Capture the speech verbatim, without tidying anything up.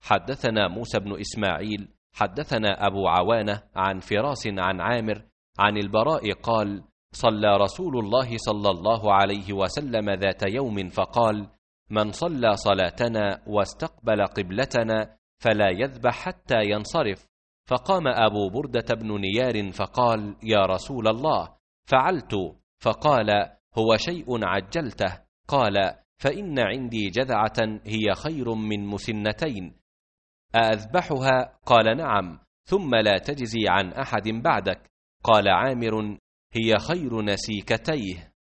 حدثنا موسى بن إسماعيل حدثنا أبو عوانة عن فراس عن عامر عن البراء قال: صلى رسول الله صلى الله عليه وسلم ذات يوم فقال: من صلى صلاتنا واستقبل قبلتنا فلا يذبح حتى ينصرف. فقام أبو بردة بن نيار فقال: يا رسول الله، فعلت. فقال: هو شيء عجلته. قال: فإن عندي جذعة هي خير من مسنتين، أذبحها؟ قال: نعم. ثم لا تجزي عن أحد بعدك. قال عامر: هي خير نسيكتيه.